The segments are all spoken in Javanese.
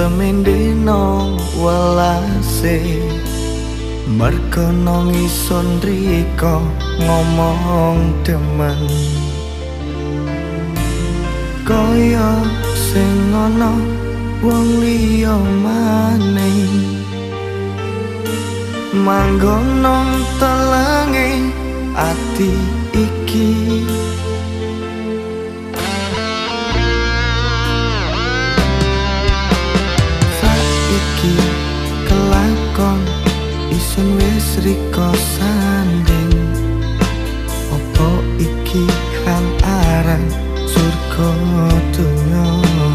semende nong welase mergo nong isun riko ngomong demen kaya sing ana wong liya maning manggon nong telenge ati iki saiki kelakon isun wis riko sanding opo iki hang aran surga dunya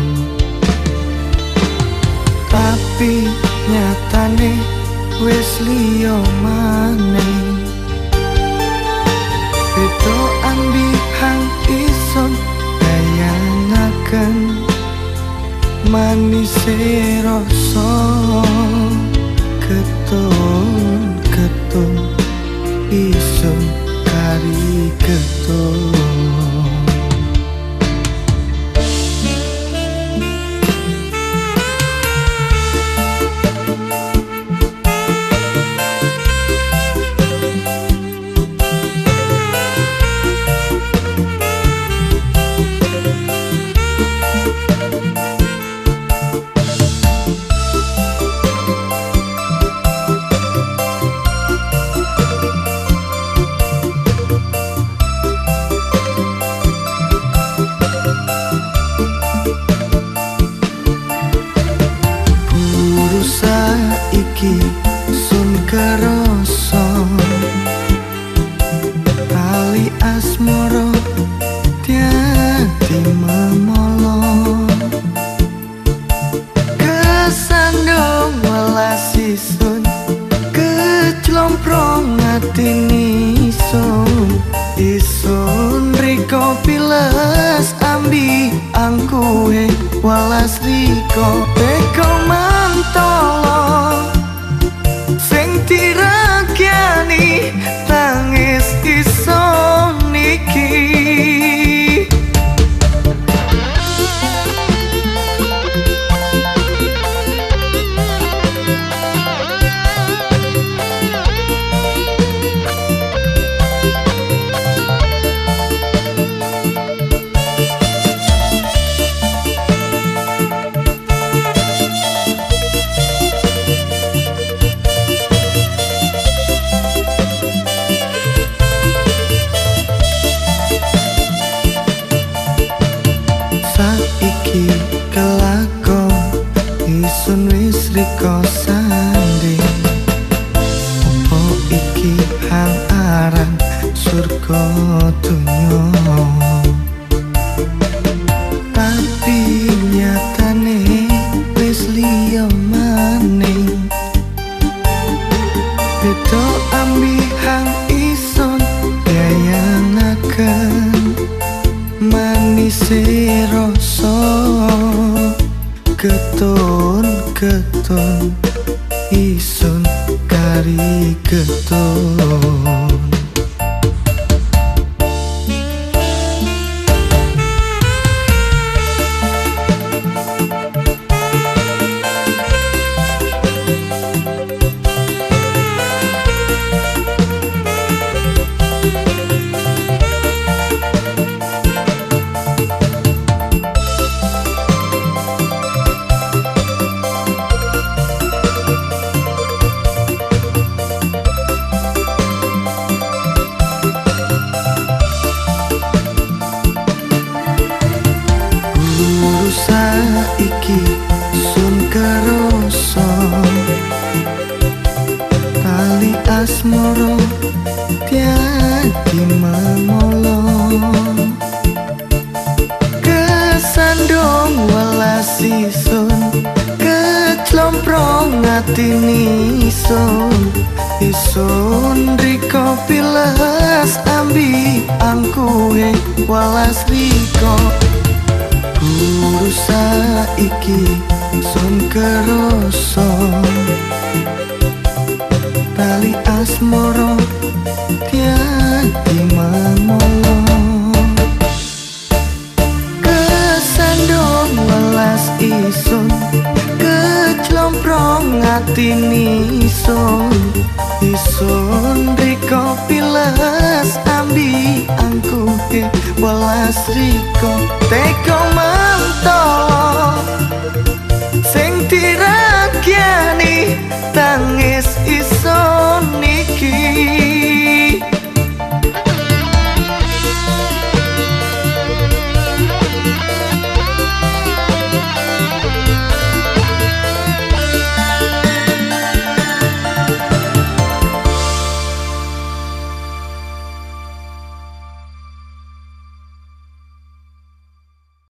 tapi nyatane wis liya maning beto ambi hang ison bayangaken manis rasa ketun isun kari ketun iki sun kerasa tali asmara tiati memolo kesandung welasi sun keclomprong atini isun riko piles ambi angkuhe walas riko teko mantolo sing tirakyani tangis isun niki saiki kelakon isun wis riko sanding opo iki hang aran surga dunya tapi nyatane wis liya maning beto ambi hang isun bayangaken manis rasa ketun isun kari ketun saiki sun kerasa tali asmara tiati memolo kesandung welasi sun keclomprong atini isun riko piles ambi angkuhe walas riko guru saiki sun kerasa tali asmara tiati memolo kesandung welas isun nyemprong atini Isun riko piles ambi angkuhe welas riko teko mantolo sing